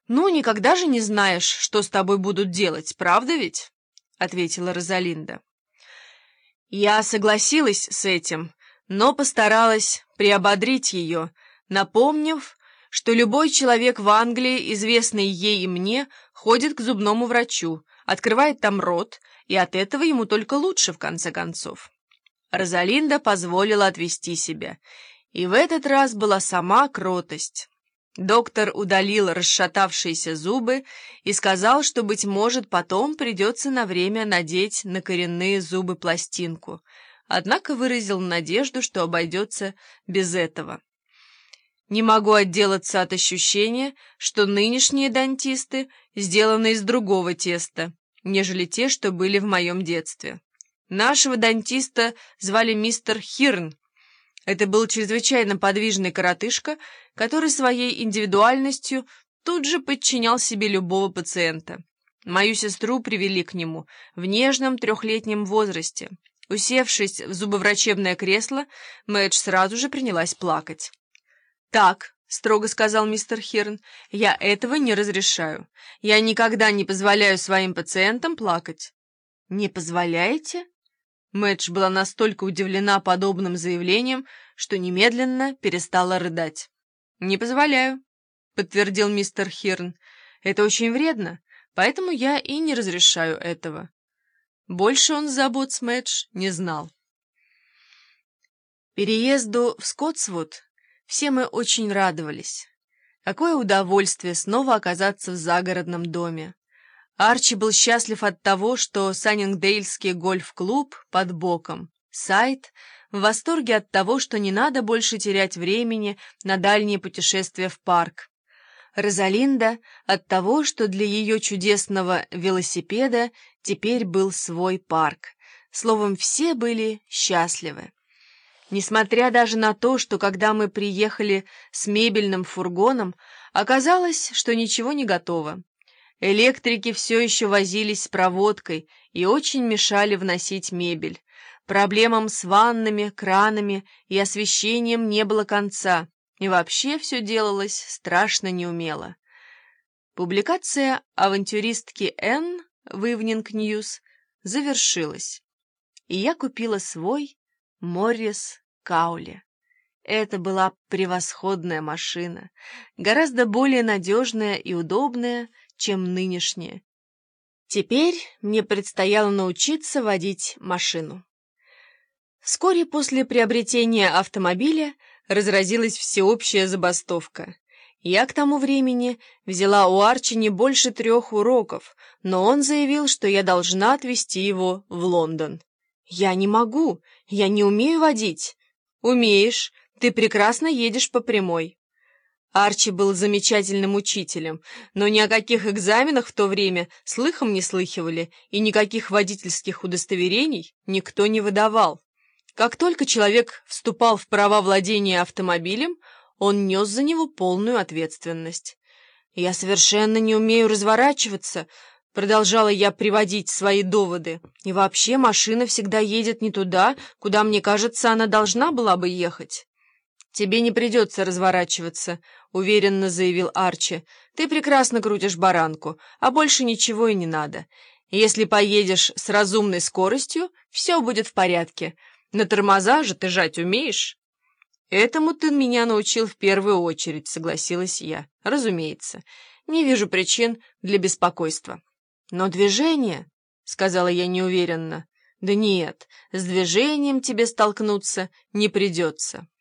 «Ну, никогда же не знаешь, что с тобой будут делать, правда ведь?» — ответила Розалинда. Я согласилась с этим, но постаралась приободрить ее, напомнив, что любой человек в Англии, известный ей и мне, ходит к зубному врачу, открывает там рот, и от этого ему только лучше, в конце концов. Розалинда позволила отвести себя, и в этот раз была сама кротость. Доктор удалил расшатавшиеся зубы и сказал, что, быть может, потом придется на время надеть на коренные зубы пластинку, однако выразил надежду, что обойдется без этого. Не могу отделаться от ощущения, что нынешние дантисты сделаны из другого теста, нежели те, что были в моем детстве. Нашего дантиста звали мистер Хирн. Это был чрезвычайно подвижный коротышка, который своей индивидуальностью тут же подчинял себе любого пациента. Мою сестру привели к нему в нежном 3-летнем возрасте. Усевшись в зубоврачебное кресло, Мэдж сразу же принялась плакать. «Так», — строго сказал мистер Хирн, — «я этого не разрешаю. Я никогда не позволяю своим пациентам плакать». «Не позволяете?» Мэдж была настолько удивлена подобным заявлением, что немедленно перестала рыдать. «Не позволяю», — подтвердил мистер Хирн. «Это очень вредно, поэтому я и не разрешаю этого». Больше он забот с Мэдж не знал. Переезду в Скотсвуд все мы очень радовались. Какое удовольствие снова оказаться в загородном доме. Арчи был счастлив от того, что Саннингдейлский гольф-клуб под боком. Сайд в восторге от того, что не надо больше терять времени на дальние путешествия в парк. Розалинда от того, что для ее чудесного велосипеда теперь был свой парк. Словом, все были счастливы. Несмотря даже на то, что когда мы приехали с мебельным фургоном, оказалось, что ничего не готово. Электрики все еще возились с проводкой и очень мешали вносить мебель. Проблемам с ваннами, кранами и освещением не было конца, и вообще все делалось страшно неумело. Публикация авантюристки Энн в Evening News завершилась, и я купила свой Моррис Каули. Это была превосходная машина, гораздо более надежная и удобная, чем нынешняя. Теперь мне предстояло научиться водить машину. Вскоре после приобретения автомобиля разразилась всеобщая забастовка. Я к тому времени взяла у Арчи не больше 3 уроков, но он заявил, что я должна отвезти его в Лондон. «Я не могу, я не умею водить». «Умеешь, ты прекрасно едешь по прямой». Арчи был замечательным учителем, но ни о каких экзаменах в то время слыхом не слыхивали, и никаких водительских удостоверений никто не выдавал. Как только человек вступал в права владения автомобилем, он нес за него полную ответственность. «Я совершенно не умею разворачиваться», — продолжала я приводить свои доводы. «И вообще машина всегда едет не туда, куда, мне кажется, она должна была бы ехать». «Тебе не придется разворачиваться», — уверенно заявил Арчи. «Ты прекрасно крутишь баранку, а больше ничего и не надо. Если поедешь с разумной скоростью, все будет в порядке. На тормоза же ты жать умеешь?» «Этому ты меня научил в первую очередь», — согласилась я. «Разумеется. Не вижу причин для беспокойства». «Но движение», — сказала я неуверенно. «Да нет, с движением тебе столкнуться не придется».